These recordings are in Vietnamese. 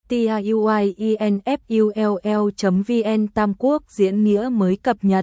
tiuinfull.vn Tam Quốc diễn nghĩa mới cập nhật.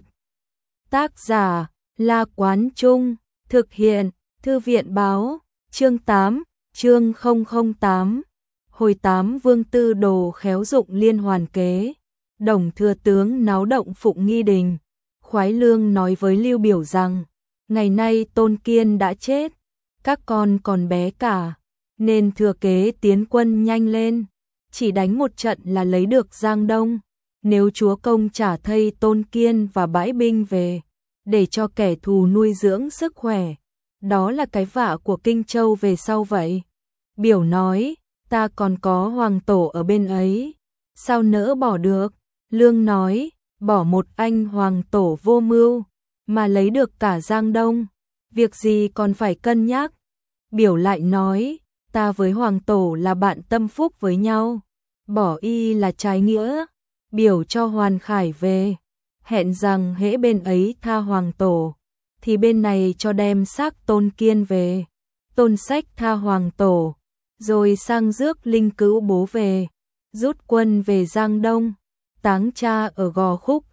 Tác giả La Quán Trung, thực hiện Thư viện Báo, chương 8, chương 008. Hồi 8 Vương Tư Đồ khéo dụng liên hoàn kế. Đồng thừa tướng náo động Phụng Nghi Đình. Khoái Lương nói với Lưu Biểu rằng, ngày nay Tôn Kiên đã chết, các con còn bé cả, nên thừa kế tiến quân nhanh lên, chỉ đánh một trận là lấy được Giang Đông. Nếu chúa công trả thây Tôn Kiên và bãi binh về, để cho kẻ thù nuôi dưỡng sức khỏe, đó là cái vạ của Kinh Châu về sau vậy. Biểu nói, ta còn có hoàng tổ ở bên ấy, sao nỡ bỏ được? Lương nói, bỏ một anh hoàng tổ vô mưu, mà lấy được cả Giang Đông, việc gì còn phải cân nhắc. Biểu lại nói, ta với hoàng tổ là bạn tâm phúc với nhau, bỏ y là trái nghĩa. Biểu cho Hoàn Khải về, hẹn rằng hễ bên ấy tha hoàng tổ, thì bên này cho đem xác Tôn Kiên về. Tôn Sách tha hoàng tổ, rồi sang rước Linh Cữu bố về, rút quân về Giang Đông, táng cha ở Gò Khúc.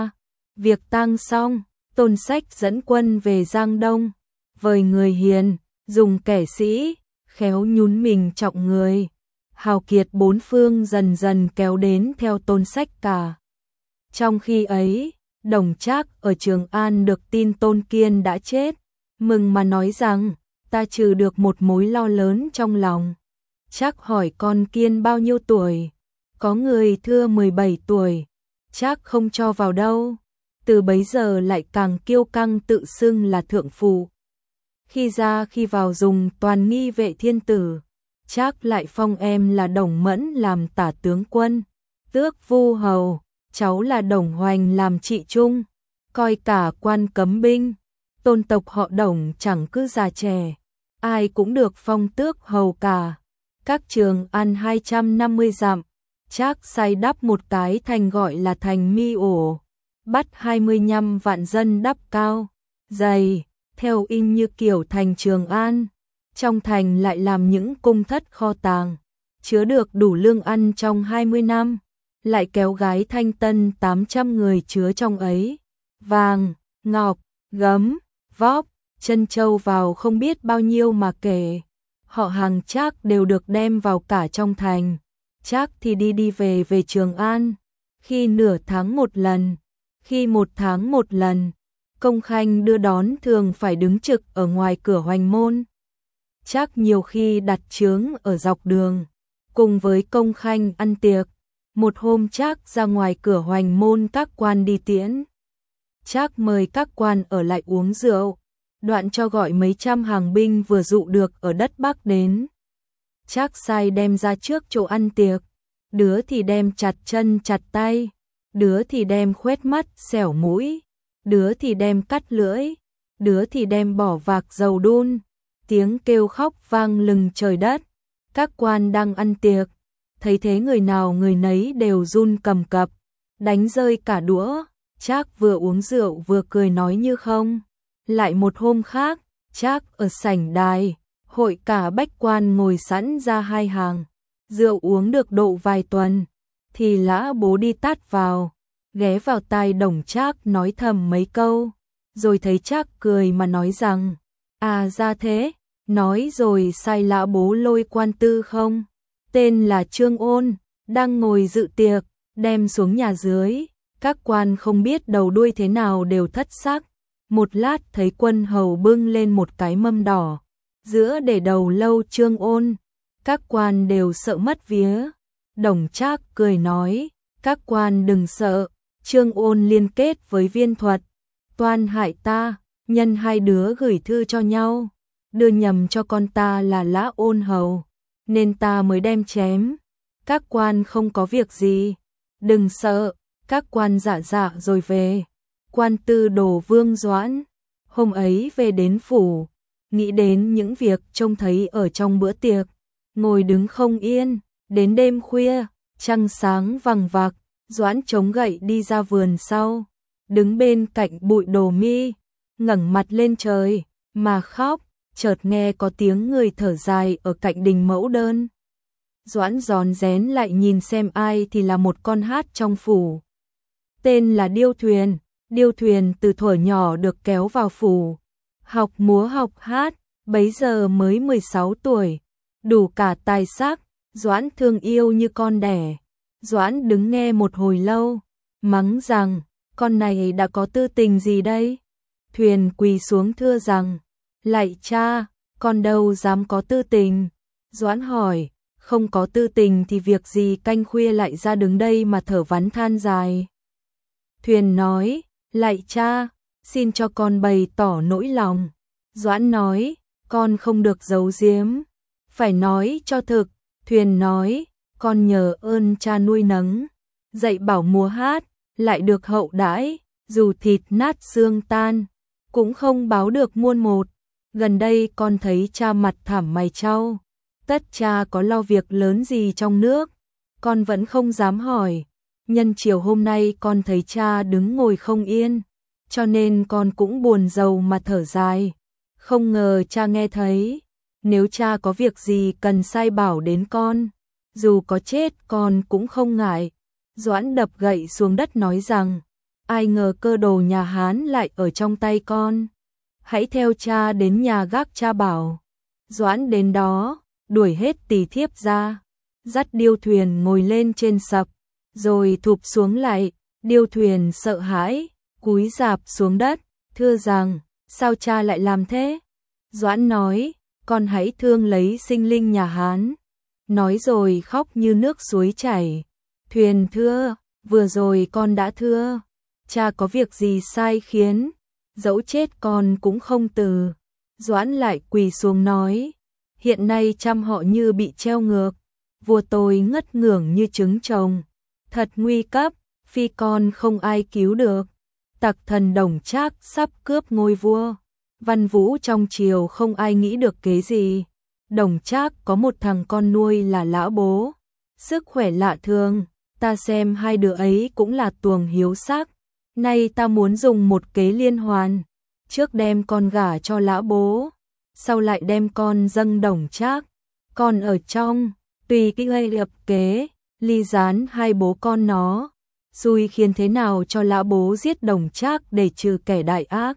Việc tang xong, Tôn Sách dẫn quân về Giang Đông, vời người hiền, dùng kẻ sĩ, khéo nhún mình trọng người. Hào kiệt bốn phương dần dần kéo đến theo Tôn Sách cả. Trong khi ấy, Đồng Trác ở Trường An được tin Tôn Kiên đã chết, mừng mà nói rằng, ta trừ được một mối lo lớn trong lòng. Trác hỏi con Kiên bao nhiêu tuổi? Có người thưa 17 tuổi, Trác không cho vào đâu. Từ bấy giờ lại càng kiêu căng tự xưng là thượng phụ. Khi ra khi vào dùng toàn nghi vệ thiên tử. Trác lại phong em là Đồng Mẫn làm tả tướng quân, tước Vu hầu, cháu là Đồng Hoành làm trị trung, coi cả quan cấm binh. Tôn tộc họ Đồng chẳng cứ già trẻ, ai cũng được phong tước hầu cả. Các Trường An 250 dặm, Trác xây đắp một cái thành gọi là thành Mi Ổ, bắt 25 vạn dân đắp cao, dày, theo in như kiểu thành Trường An. Trong thành lại làm những cung thất kho tàng, chứa được đủ lương ăn trong 20 năm, lại kéo gái thanh tân 800 người chứa trong ấy, vàng, ngọc, gấm, vóp, chân châu vào không biết bao nhiêu mà kể. Họ hàng Trác đều được đem vào cả trong thành. Trác thì đi về về Trường An, khi nửa tháng một lần, khi một tháng một lần. Công khanh đưa đón thường phải đứng trực ở ngoài cửa Hoành môn. Trác nhiều khi đặt chướng ở dọc đường, cùng với công khanh ăn tiệc. Một hôm Trác ra ngoài cửa Hoành môn các quan đi tiễn. Trác mời các quan ở lại uống rượu, đoạn cho gọi mấy trăm hàng binh vừa dụ được ở đất Bắc đến. Trác sai đem ra trước chỗ ăn tiệc, đứa thì đem chặt chân chặt tay, đứa thì đem khoét mắt xẻo mũi, đứa thì đem cắt lưỡi, đứa thì đem bỏ vạc dầu đun. Tiếng kêu khóc vang lừng trời đất. Các quan đang ăn tiệc, thấy thế người nào người nấy đều run cầm cập, đánh rơi cả đũa. Trác vừa uống rượu vừa cười nói như không. Lại một hôm khác, Trác ở sảnh đài, hội cả bách quan ngồi sẵn ra hai hàng. Rượu uống được độ vài tuần, thì Lã Bố đi tắt vào, ghé vào tai Đồng Trác nói thầm mấy câu, rồi thấy Trác cười mà nói rằng, ra thế, nói rồi sai Lã Bố lôi quan tư không, tên là Trương Ôn, đang ngồi dự tiệc, đem xuống nhà dưới. Các quan không biết đầu đuôi thế nào đều thất sắc. Một lát thấy quân hầu bưng lên một cái mâm đỏ, giữa để đầu lâu Trương Ôn, các quan đều sợ mất vía. Đồng Trác cười nói, các quan đừng sợ, Trương Ôn liên kết với Viên Thuật, toan hại ta, nhân hai đứa gửi thư cho nhau, đưa nhầm cho con ta là Lã Ôn hầu, nên ta mới đem chém. Các quan không có việc gì, đừng sợ. Các quan dạ rồi về. Quan Tư Đồ Vương Doãn hôm ấy về đến phủ, nghĩ đến những việc trông thấy ở trong bữa tiệc, ngồi đứng không yên. Đến đêm khuya, trăng sáng vằng vặc, Doãn chống gậy đi ra vườn sau, đứng bên cạnh bụi đồ mi, ngẩng mặt lên trời mà khóc. Chợt nghe có tiếng người thở dài ở cạnh đình mẫu đơn. Doãn rón rén lại nhìn xem ai thì là một con hát trong phủ. Tên là Điêu Thuyền. Điêu Thuyền từ thuở nhỏ được kéo vào phủ, học múa học hát, bấy giờ mới 16 tuổi, đủ cả tài sắc, Doãn thương yêu như con đẻ. Doãn đứng nghe một hồi lâu, mắng rằng, con này đã có tư tình gì đây? Thuyền quỳ xuống thưa rằng, lạy cha, con đâu dám có tư tình. Doãn hỏi, không có tư tình thì việc gì canh khuya lại ra đứng đây mà thở vắn than dài. Thuyền nói, lạy cha, xin cho con bày tỏ nỗi lòng. Doãn nói, con không được giấu giếm, phải nói cho thực. Thuyền nói, con nhờ ơn cha nuôi nấng, dạy bảo múa hát, lại được hậu đãi, dù thịt nát xương tan, cũng không báo được muôn một. Gần đây con thấy cha mặt thảm mày chau, tất cha có lo việc lớn gì trong nước, con vẫn không dám hỏi. Nhân chiều hôm nay con thấy cha đứng ngồi không yên, cho nên con cũng buồn rầu mà thở dài. Không ngờ cha nghe thấy, nếu cha có việc gì cần sai bảo đến con, dù có chết con cũng không ngại. Doãn đập gậy xuống đất nói rằng, ai ngờ cơ đồ nhà Hán lại ở trong tay con. Hãy theo cha đến nhà gác cha bảo. Doãn đến đó, đuổi hết tỳ thiếp ra, dắt Điêu Thuyền ngồi lên trên sập, rồi thụp xuống lại. Điêu Thuyền sợ hãi, cúi rạp xuống đất, thưa rằng, sao cha lại làm thế? Doãn nói, con hãy thương lấy sinh linh nhà Hán. Nói rồi khóc như nước suối chảy. Thuyền thưa, vừa rồi con đã thưa, cha có việc gì sai khiến, dẫu chết con cũng không từ. Doãn lại quỳ xuống nói, hiện nay trăm họ như bị treo ngược, vua tôi ngất ngưởng như trứng trồng, thật nguy cấp, phi con không ai cứu được. Tặc thần Đồng Trác sắp cướp ngôi vua, văn vũ trong triều không ai nghĩ được kế gì. Đồng Trác có một thằng con nuôi là Lão Bố, sức khỏe lạ thường, ta xem hai đứa ấy cũng là tuồng hiếu sắc. Nay ta muốn dùng một kế liên hoàn, trước đem con gả cho Lão Bố, sau lại đem con dâng Đồng Trác. Con ở trong, tùy cái gây lập kế, ly gián hai bố con nó, xui khiến thế nào cho Lão Bố giết Đồng Trác để trừ kẻ đại ác.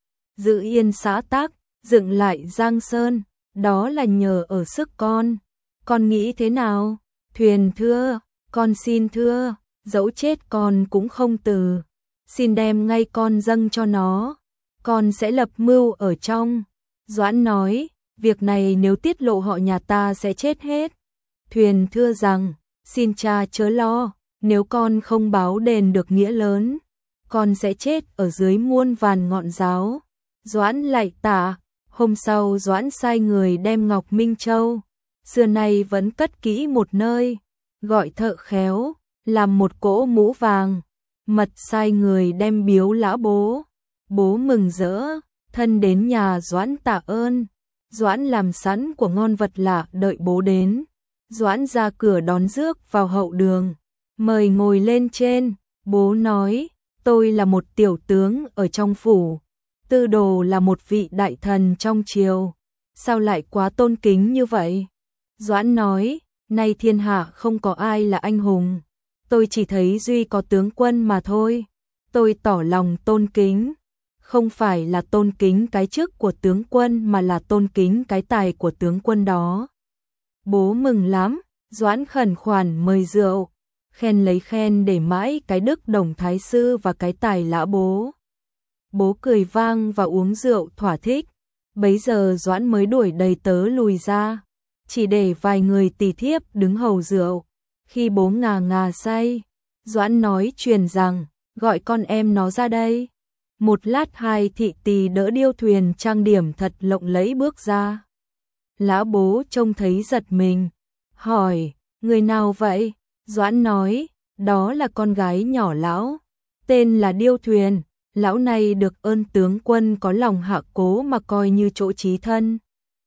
Giữ yên xã Tắc, dựng lại Giang Sơn, đó là nhờ ở sức con. Con nghĩ thế nào? Thuyền thưa, con xin thưa, dẫu chết con cũng không từ. Xin đem ngay con dâng cho nó, con sẽ lập mưu ở trong. Doãn nói, việc này nếu tiết lộ họ nhà ta sẽ chết hết. Thuyền thưa rằng, xin cha chớ lo, nếu con không báo đền được nghĩa lớn, con sẽ chết ở dưới muôn vàn ngọn giáo. Doãn lạy tạ. Hôm sau Doãn sai người đem Ngọc Minh Châu, xưa nay vẫn cất kỹ một nơi, gọi thợ khéo, làm một cỗ mũ vàng, mật sai người đem biếu Lão Bố. Bố mừng rỡ, thân đến nhà Doãn tạ ơn. Doãn làm sẵn của ngon vật lạ đợi bố đến. Doãn ra cửa đón rước vào hậu đường, mời ngồi lên trên. Bố nói, tôi là một tiểu tướng ở trong phủ, Tư Đồ là một vị đại thần trong triều, sao lại quá tôn kính như vậy? Doãn nói, nay thiên hạ không có ai là anh hùng, tôi chỉ thấy duy có tướng quân mà thôi. Tôi tỏ lòng tôn kính, không phải là tôn kính cái chức của tướng quân mà là tôn kính cái tài của tướng quân đó. Bố mừng lắm, Doãn khẩn khoản mời rượu, khen lấy khen để mãi cái đức Đồng Thái Sư và cái tài Lão Bố. Bố cười vang và uống rượu thỏa thích. Bấy giờ Doãn mới đuổi đầy tớ lùi ra, chỉ để vài người tỳ thiếp đứng hầu rượu. Khi bố ngà ngà say, Doãn nói truyền rằng, gọi con em nó ra đây. Một lát hai thị tỳ đỡ Điêu Thuyền trang điểm thật lộng lẫy bước ra. Lão Bố trông thấy giật mình, hỏi, người nào vậy? Doãn nói, đó là con gái nhỏ lão, tên là Điêu Thuyền. Lão này được ơn tướng quân có lòng hạ cố mà coi như chỗ chí thân,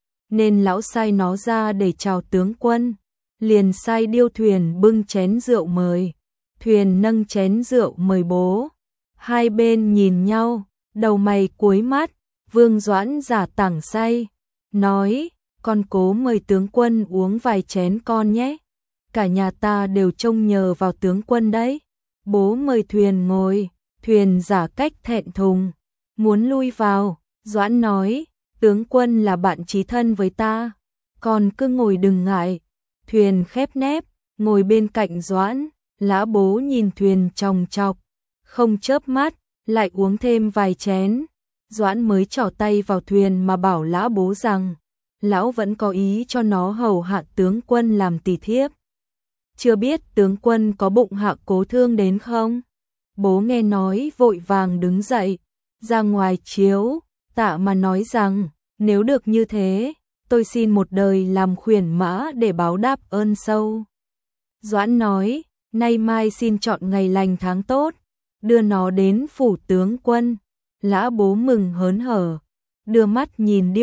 nên lão sai nó ra để chào tướng quân. Liền sai Điêu Thuyền bưng chén rượu mời. Thuyền nâng chén rượu mời bố. Hai bên nhìn nhau, đầu mày cúi mắt. Vương Doãn giả tảng say, nói, con cố mời tướng quân uống vài chén con nhé. cả nhà ta đều trông nhờ vào tướng quân đấy. Bố mời thuyền ngồi, thuyền giả cách thẹn thùng, muốn lui vào. Doãn nói, tướng quân là bạn chí thân với ta, còn cứ ngồi đừng ngại. Thuyền khép nép, ngồi bên cạnh Doãn, Lã Bố nhìn thuyền chòng chọc, không chớp mắt, lại uống thêm vài chén. Doãn mới trỏ tay vào thuyền mà bảo Lã Bố rằng, lão vẫn có ý cho nó hầu hạ tướng quân làm tỳ thiếp. Chưa biết tướng quân có bụng hạ Cố Thương đến không? Bố nghe nói vội vàng đứng dậy, ra ngoài chiếu, tạ mà nói rằng, nếu được như thế, tôi xin một đời làm khuyển mã để báo đáp ơn sâu. Doãn nói, nay mai xin chọn ngày lành tháng tốt, đưa nó đến phủ tướng quân. Lã Bố mừng hớn hở, đưa mắt nhìn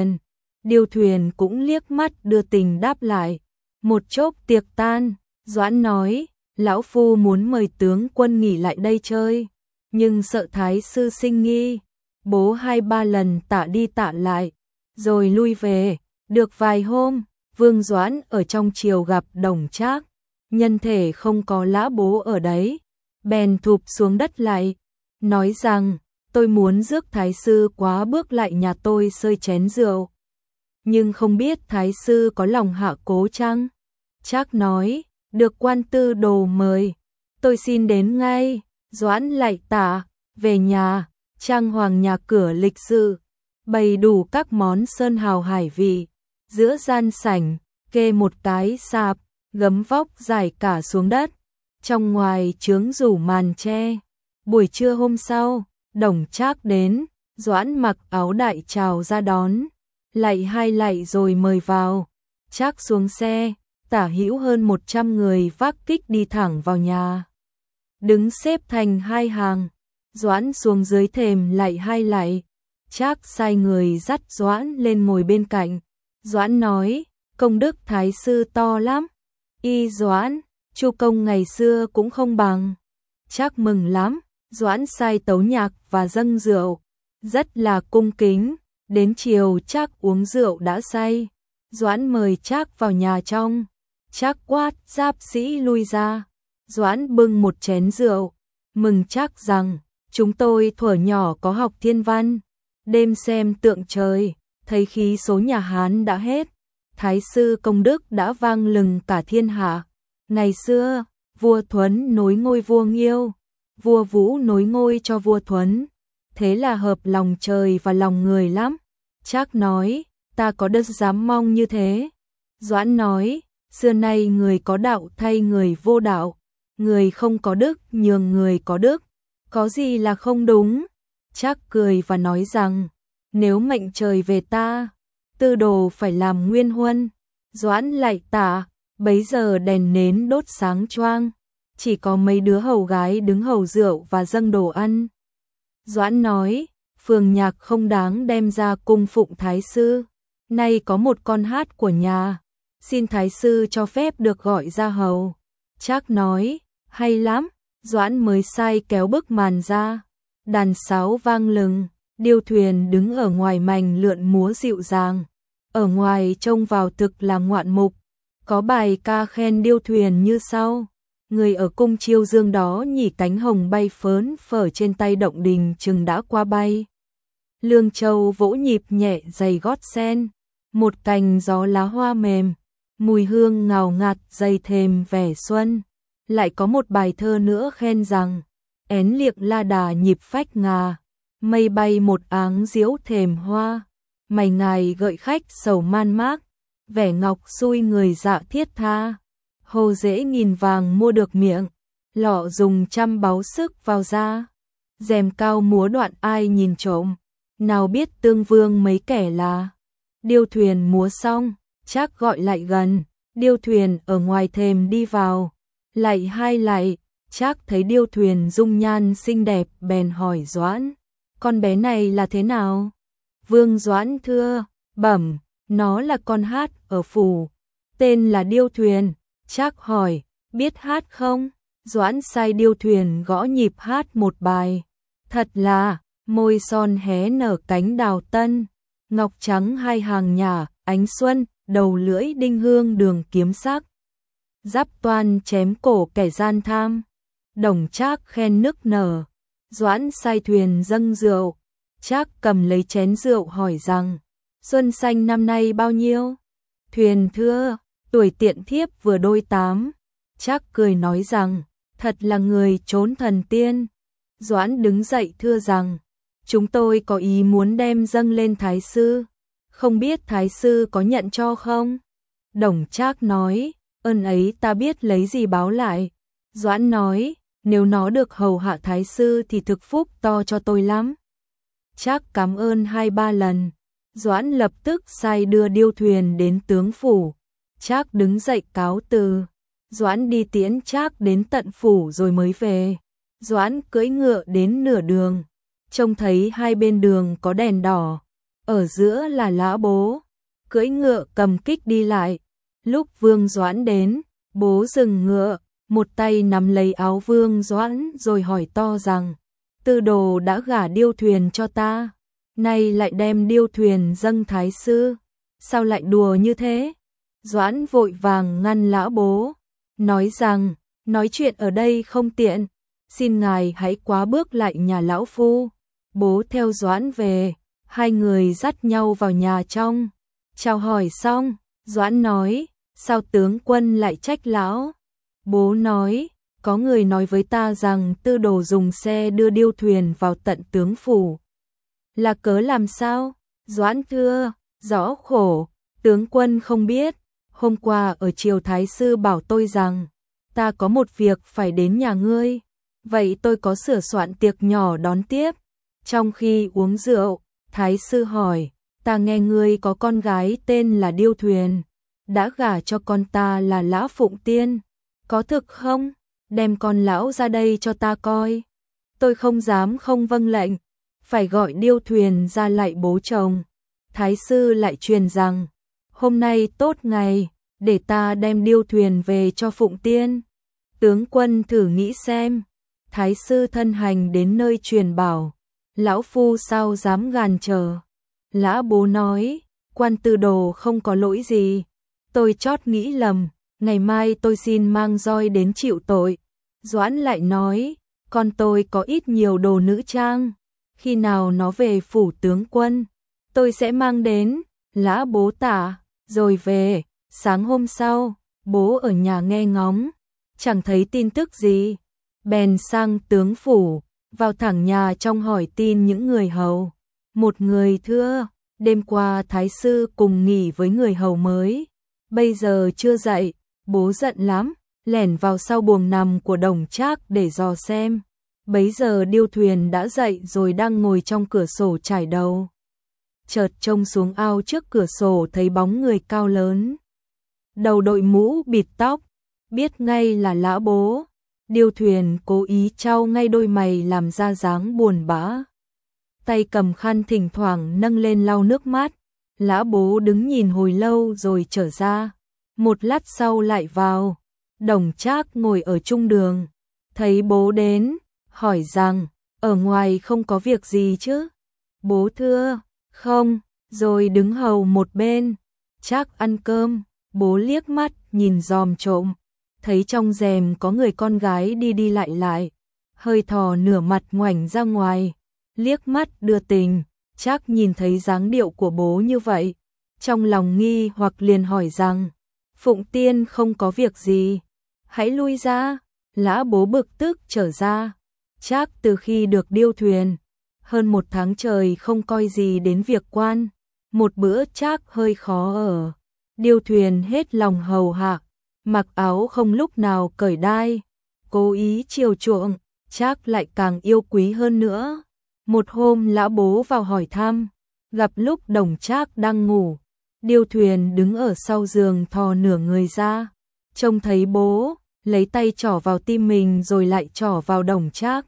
điêu thuyền cũng liếc mắt đưa tình đáp lại. Một chốc tiệc tan, Doãn nói, lão phu muốn mời tướng quân nghỉ lại đây chơi, nhưng sợ thái sư sinh nghi. Bố 2-3 lần tạ đi tạ lại, rồi lui về. Được vài hôm, Vương Doãn ở trong triều gặp Đồng Trác, nhân thể không có Lã Bố ở đấy, bèn thụp xuống đất lại, nói rằng, tôi muốn rước thái sư quá bước lại nhà tôi sơi chén rượu, nhưng không biết thái sư có lòng hạ cố chăng? Trác nói, được quan tư đồ mời, tôi xin đến ngay. Doãn lại tạ, về nhà, trang hoàng nhà cửa lịch sự, bày đủ các món sơn hào hải vị, giữa gian sảnh, kê một cái sạp, gấm vóc dài cả xuống đất, trong ngoài chướng rủ màn tre. Buổi trưa hôm sau, Đồng Trác đến, Doãn mặc áo đại chào ra đón, lạy 2 lạy rồi mời vào. Trác xuống xe, tả hữu hơn 100 người vác kích đi thẳng vào nhà, đứng xếp thành 2 hàng. Doãn xuống dưới thềm lạy 2 lạy, Trác sai người dắt Doãn lên ngồi bên cạnh. Doãn nói, công đức thái sư to lắm. Y Doãn, Chu công ngày xưa cũng không bằng. Trác mừng lắm, Doãn sai tấu nhạc và dâng rượu, rất là cung kính. Đến chiều Trác uống rượu đã say, Doãn mời Trác vào nhà trong. Trác quát giáp sĩ lui ra. Doãn bưng một chén rượu, mừng Trác rằng, chúng tôi thuở nhỏ có học thiên văn, đêm xem tượng trời, thấy khí số nhà Hán đã hết, thái sư công đức đã vang lừng cả thiên hạ. Ngày xưa, vua Thuấn nối ngôi vua Nghiêu, vua Vũ nối ngôi cho vua Thuấn, thế là hợp lòng trời và lòng người lắm. Trác nói, ta có đất dám mong như thế. Doãn nói, xưa nay người có đạo thay người vô đạo, người không có đức nhường người có đức, có gì là không đúng. Trác cười và nói rằng, nếu mệnh trời về ta, tư đồ phải làm nguyên huân. Doãn lại tạ, bấy giờ đèn nến đốt sáng choang, chỉ có mấy đứa hầu gái đứng hầu rượu và dâng đồ ăn. Doãn nói, phường nhạc không đáng đem ra cung phụng thái sư, nay có một con hát của nhà, xin thái sư cho phép được gọi ra hầu. Trác nói, hay lắm. Doãn mới sai kéo bức màn ra, đàn sáo vang lừng, điêu thuyền đứng ở ngoài mành lượn múa dịu dàng. Ở ngoài trông vào thực là ngoạn mục, có bài ca khen điêu thuyền như sau. Người ở cung chiêu dương đó nhỉ cánh hồng bay phớn phở trên tay động đình chừng đã qua bay. Lương châu vỗ nhịp nhẹ giày gót sen, một cành gió lá hoa mềm, mùi hương ngào ngạt dày thềm vẻ xuân. Lại có một bài thơ nữa khen rằng, én liệng la đà nhịp phách ngà, mây bay một áng diễu thềm hoa, mày ngài gợi khách sầu man mác, vẻ ngọc xui người dạ thiết tha. Hồ dễ nghìn vàng mua được miệng, lọ dùng trăm báu sức vào da, rèm cao múa đoạn ai nhìn trộm, nào biết tương vương mấy kẻ là. Điêu thuyền múa xong, Trác gọi lại gần, điêu thuyền ở ngoài thềm đi vào, lạy 2 lạy. Trác thấy điêu thuyền dung nhan xinh đẹp bèn hỏi Doãn, con bé này là thế nào? Vương Doãn thưa, bẩm, nó là con hát ở phủ, tên là điêu thuyền. Trác hỏi, biết hát không? Doãn sai điêu thuyền gõ nhịp hát một bài, thật là, môi son hé nở cánh đào tân, ngọc trắng 2 hàng nhà, ánh xuân, đầu lưỡi đinh hương đường kiếm sắc. Giáp toan chém cổ kẻ gian tham. Đồng Trác khen nức nở. Doãn sai thuyền dâng rượu. Trác cầm lấy chén rượu hỏi rằng, xuân xanh năm nay bao nhiêu? Thuyền thưa, tuổi tiện thiếp vừa đôi 8. Trác cười nói rằng, thật là người trốn thần tiên. Doãn đứng dậy thưa rằng, chúng tôi có ý muốn đem dâng lên Thái sư, không biết Thái sư có nhận cho không? Đồng Trác nói, ơn ấy ta biết lấy gì báo lại. Doãn nói, nếu nó được hầu hạ Thái sư thì thực phúc to cho tôi lắm. Trác cảm ơn 2-3 lần. Doãn lập tức sai đưa điêu thuyền đến tướng phủ. Trác đứng dậy cáo từ. Doãn đi tiễn Trác đến tận phủ rồi mới về. Doãn cưỡi ngựa đến nửa đường, trông thấy hai bên đường có đèn đỏ, ở giữa là Lã Bố, cưỡi ngựa cầm kích đi lại. Lúc Vương Doãn đến, Bố dừng ngựa, một tay nắm lấy áo Vương Doãn rồi hỏi to rằng, Tư đồ đã gả điêu thuyền cho ta, nay lại đem điêu thuyền dâng Thái sư, sao lại đùa như thế? Doãn vội vàng ngăn Lã Bố, nói rằng, nói chuyện ở đây không tiện, xin ngài hãy quá bước lại nhà lão phu. Bố theo Doãn về, hai người dắt nhau vào nhà trong. Chào hỏi xong, Doãn nói, sao tướng quân lại trách lão? Bố nói, có người nói với ta rằng Tư đồ dùng xe đưa điêu thuyền vào tận tướng phủ. Là cớ làm sao? Doãn thưa, rõ khổ, tướng quân không biết. Hôm qua ở triều Thái sư bảo tôi rằng, ta có một việc phải đến nhà ngươi. Vậy tôi có sửa soạn tiệc nhỏ đón tiếp. Trong khi uống rượu, Thái sư hỏi, ta nghe ngươi có con gái tên là Điêu Thuyền, đã gả cho con ta là Lã Phụng Tiên, có thực không? Đem con lão ra đây cho ta coi. Tôi không dám không vâng lệnh, phải gọi Điêu Thuyền ra lại bố chồng. Thái sư lại truyền rằng, hôm nay tốt ngày, để ta đem Điêu Thuyền về cho Phụng Tiên. Tướng quân thử nghĩ xem. Thái sư thân hành đến nơi truyền bảo, lão phu sao dám gàn trở. Lã Bố nói, quan Tư đồ không có lỗi gì, tôi chót nghĩ lầm, ngày mai tôi xin mang roi đến chịu tội. Doãn lại nói, con tôi có ít nhiều đồ nữ trang, khi nào nó về phủ tướng quân, tôi sẽ mang đến. Lã Bố tả, rồi về. Sáng hôm sau, bố ở nhà nghe ngóng, chẳng thấy tin tức gì, bèn sang tướng phủ, vào thẳng nhà trong hỏi tin những người hầu. Một người thưa, đêm qua Thái sư cùng nghỉ với người hầu mới, bây giờ chưa dậy. Bố giận lắm, lẻn vào sau buồng nằm của Đồng Trác để dò xem. Bấy giờ Điêu Thuyền đã dậy rồi đang ngồi trong cửa sổ trải đầu. Chợt trông xuống ao trước cửa sổ thấy bóng người cao lớn, đầu đội mũ bịt tóc, biết ngay là Lã Bố. Điêu Thuyền cố ý trao ngay đôi mày làm ra dáng buồn bã, tay cầm khăn thỉnh thoảng nâng lên lau nước mắt. Lã Bố đứng nhìn hồi lâu rồi trở ra, một lát sau lại vào. Đồng Trác ngồi ở trung đường, thấy bố đến, hỏi rằng, ở ngoài không có việc gì chứ? Bố thưa, không, rồi đứng hầu một bên. Trác ăn cơm, bố liếc mắt nhìn dòm trộm, thấy trong rèm có người con gái đi đi lại lại, hơi thò nửa mặt ngoảnh ra ngoài, liếc mắt đưa tình. Trác nhìn thấy dáng điệu của bố như vậy, trong lòng nghi hoặc liền hỏi rằng, Phụng Tiên không có việc gì, hãy lui ra. Lã Bố bực tức trở ra. Trác từ khi được Điêu Thuyền, hơn 1 tháng trời không coi gì đến việc quan. Một bữa Trác hơi khó ở, Điêu Thuyền hết lòng hầu hạ, mặc áo không lúc nào cởi đai, cố ý chiều chuộng, Trác lại càng yêu quý hơn nữa. Một hôm Lã Bố vào hỏi thăm, gặp lúc Đồng Trác đang ngủ, Điêu Thuyền đứng ở sau giường thò nửa người ra, trông thấy bố, lấy tay trỏ vào tim mình rồi lại trỏ vào Đồng Trác,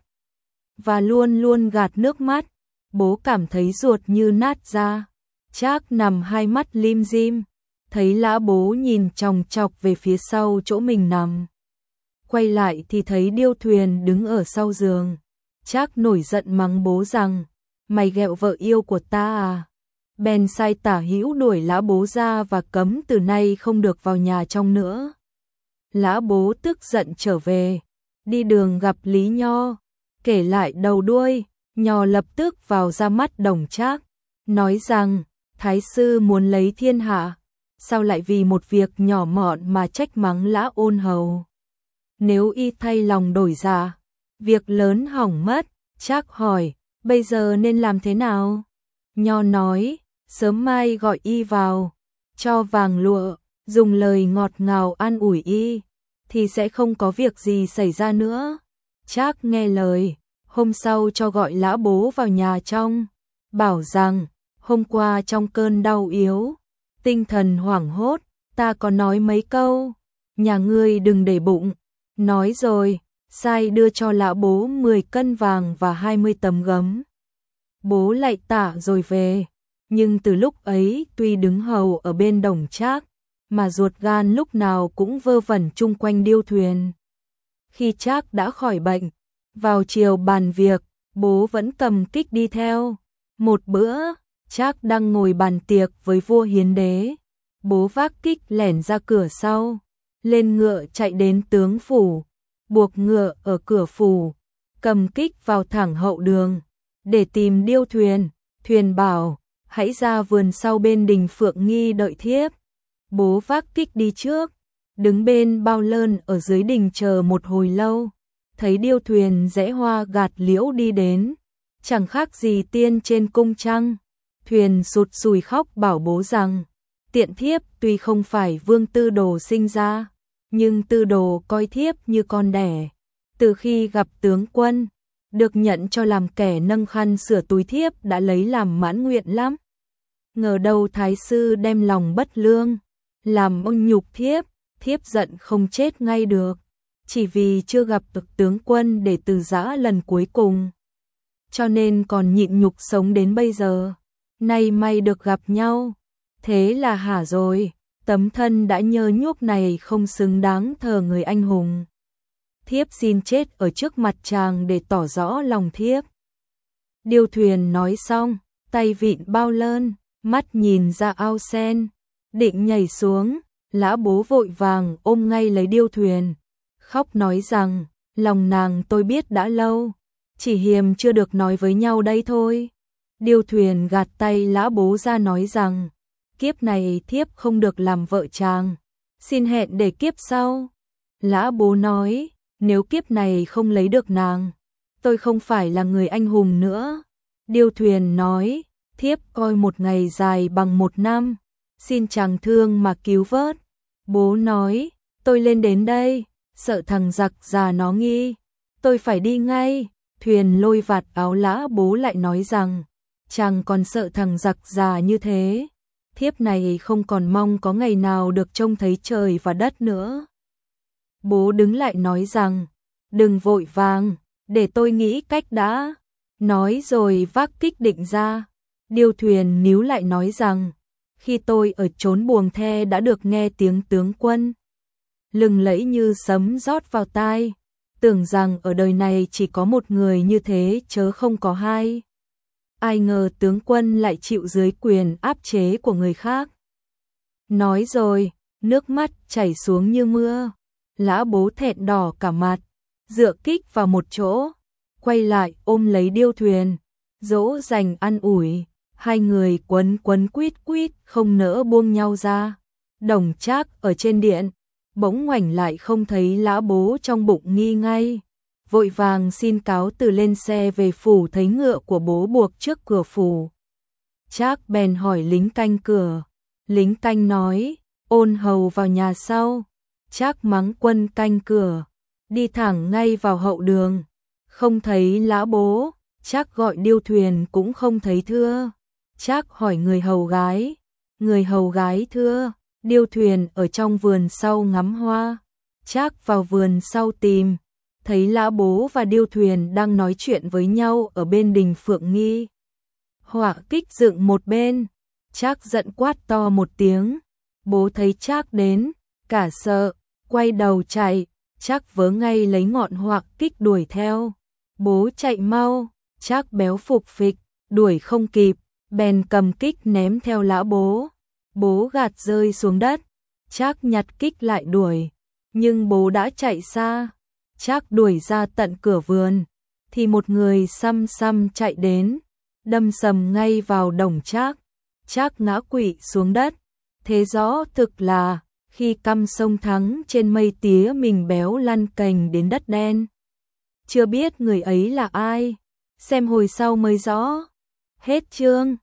và luôn luôn gạt nước mắt. Bố cảm thấy ruột như nát ra. Trác nằm hai mắt lim dim, thấy Lã Bố nhìn chòng chọc về phía sau chỗ mình nằm. Quay lại thì thấy Điêu Thuyền đứng ở sau giường. Trác nổi giận mắng bố rằng, mày ghẹo vợ yêu của ta à? Bèn sai tả hữu đuổi Lã Bố ra và cấm từ nay không được vào nhà trong nữa. Lã Bố tức giận trở về, đi đường gặp Lý Nho, kể lại đầu đuôi, Nho lập tức vào ra mắt Đồng Trác, nói rằng Thái sư muốn lấy thiên hạ, sao lại vì một việc nhỏ mọn mà trách mắng Lã Ôn Hầu. Nếu y thay lòng đổi dạ, việc lớn hỏng mất. Trác hỏi, bây giờ nên làm thế nào? Nho nói, sớm mai gọi y vào, cho vàng lụa, dùng lời ngọt ngào an ủi y, thì sẽ không có việc gì xảy ra nữa. Trác nghe lời, hôm sau cho gọi Lã Bố vào nhà trong, bảo rằng, hôm qua trong cơn đau yếu, tinh thần hoảng hốt, ta có nói mấy câu, nhà ngươi đừng để bụng. Nói rồi, sai đưa cho Lã Bố 10 cân vàng và 20 tấm gấm. Bố lại tạ rồi về, nhưng từ lúc ấy tuy đứng hầu ở bên Đồng Trác, mà ruột gan lúc nào cũng vơ vẩn chung quanh điêu thuyền. Khi Trác đã khỏi bệnh, vào chiều bàn việc, bố vẫn cầm kích đi theo. Một bữa, Trác đang ngồi bàn tiệc với vua Hiến Đế, bố vác kích lẻn ra cửa sau, lên ngựa chạy đến tướng phủ, buộc ngựa ở cửa phủ, cầm kích vào thẳng hậu đường, để tìm điêu thuyền. Thuyền bảo, hãy ra vườn sau bên đình Phượng Nghi đợi thiếp. Bố vác kích đi trước, đứng bên bao lơn ở dưới đình chờ một hồi lâu, thấy điêu thuyền rẽ hoa gạt liễu đi đến, chẳng khác gì tiên trên cung trăng. Thuyền sụt sùi khóc bảo bố rằng, tiện thiếp tuy không phải Vương Tư Đồ sinh ra, nhưng Tư Đồ coi thiếp như con đẻ. Từ khi gặp tướng quân, được nhận cho làm kẻ nâng khăn sửa túi thiếp đã lấy làm mãn nguyện lắm. Ngờ đâu Thái sư đem lòng bất lương, làm ông nhục thiếp, thiếp giận không chết ngay được, chỉ vì chưa gặp được tướng quân để từ giã lần cuối cùng, cho nên còn nhịn nhục sống đến bây giờ. Nay may được gặp nhau, thế là hả rồi, tấm thân đã nhơ nhuốc này không xứng đáng thờ người anh hùng. Thiếp xin chết ở trước mặt chàng để tỏ rõ lòng thiếp. Điêu thuyền nói xong, tay vịn bao lơn, mắt nhìn ra ao sen, định nhảy xuống. Lã Bố vội vàng ôm ngay lấy điêu thuyền, khóc nói rằng, lòng nàng tôi biết đã lâu, chỉ hiềm chưa được nói với nhau đây thôi. Điêu thuyền gạt tay Lã Bố ra nói rằng, kiếp này thiếp không được làm vợ chàng, xin hẹn để kiếp sau. Lã Bố nói, nếu kiếp này không lấy được nàng, tôi không phải là người anh hùng nữa. Điêu thuyền nói, thiếp coi một ngày dài bằng một năm, xin chàng thương mà cứu vớt. Bố nói, tôi lên đến đây, sợ thằng giặc già nó nghi, tôi phải đi ngay. Thuyền lôi vạt áo Lã Bố lại nói rằng, chàng còn sợ thằng giặc già như thế, thiếp này không còn mong có ngày nào được trông thấy trời và đất nữa. Bố đứng lại nói rằng, đừng vội vàng, để tôi nghĩ cách đã. Nói rồi vác kích định ra. Điêu thuyền níu lại nói rằng, khi tôi ở chốn Buồng The đã được nghe tiếng tướng quân lừng lẫy như sấm rót vào tai, tưởng rằng ở đời này chỉ có một người như thế chớ không có hai. Ai ngờ tướng quân lại chịu dưới quyền áp chế của người khác. Nói rồi, nước mắt chảy xuống như mưa. Lã Bố thẹn đỏ cả mặt, dựa kích vào một chỗ, quay lại ôm lấy điêu thuyền, dỗ dành an ủi. Hai người quấn quấn quýt quýt không nỡ buông nhau ra. Đồng Trác ở trên điện, bỗng ngoảnh lại không thấy Lã Bố trong bụng nghi ngay. Vội vàng xin cáo từ lên xe về phủ, thấy ngựa của bố buộc trước cửa phủ. Trác bèn hỏi lính canh cửa. Lính canh nói, Ôn hầu vào nhà sau. Trác mắng quân canh cửa, đi thẳng ngay vào hậu đường. Không thấy Lã Bố, Trác gọi điêu thuyền cũng không thấy thưa. Trác hỏi người hầu gái. Người hầu gái thưa, điêu thuyền ở trong vườn sau ngắm hoa. Trác vào vườn sau tìm, thấy Lã Bố và điêu thuyền đang nói chuyện với nhau ở bên đình Phượng Nghi. Họa kích dựng một bên, Trác giận quát to một tiếng. Bố thấy Trác đến, cả sợ, quay đầu chạy. Trác vớ ngay lấy ngọn họa kích đuổi theo. Bố chạy mau, Trác béo phục phịch, đuổi không kịp, bèn cầm kích ném theo Lã Bố. Bố gạt rơi xuống đất, Trác nhặt kích lại đuổi. Nhưng bố đã chạy xa, Trác đuổi ra tận cửa vườn, thì một người xăm xăm chạy đến, đâm sầm ngay vào Đồng Trác. Trác ngã quỵ xuống đất, thế rõ thực là khi căm sông thắng trên mây tía mình béo lăn cành đến đất đen. Chưa biết người ấy là ai, xem hồi sau mới rõ. Hết chương.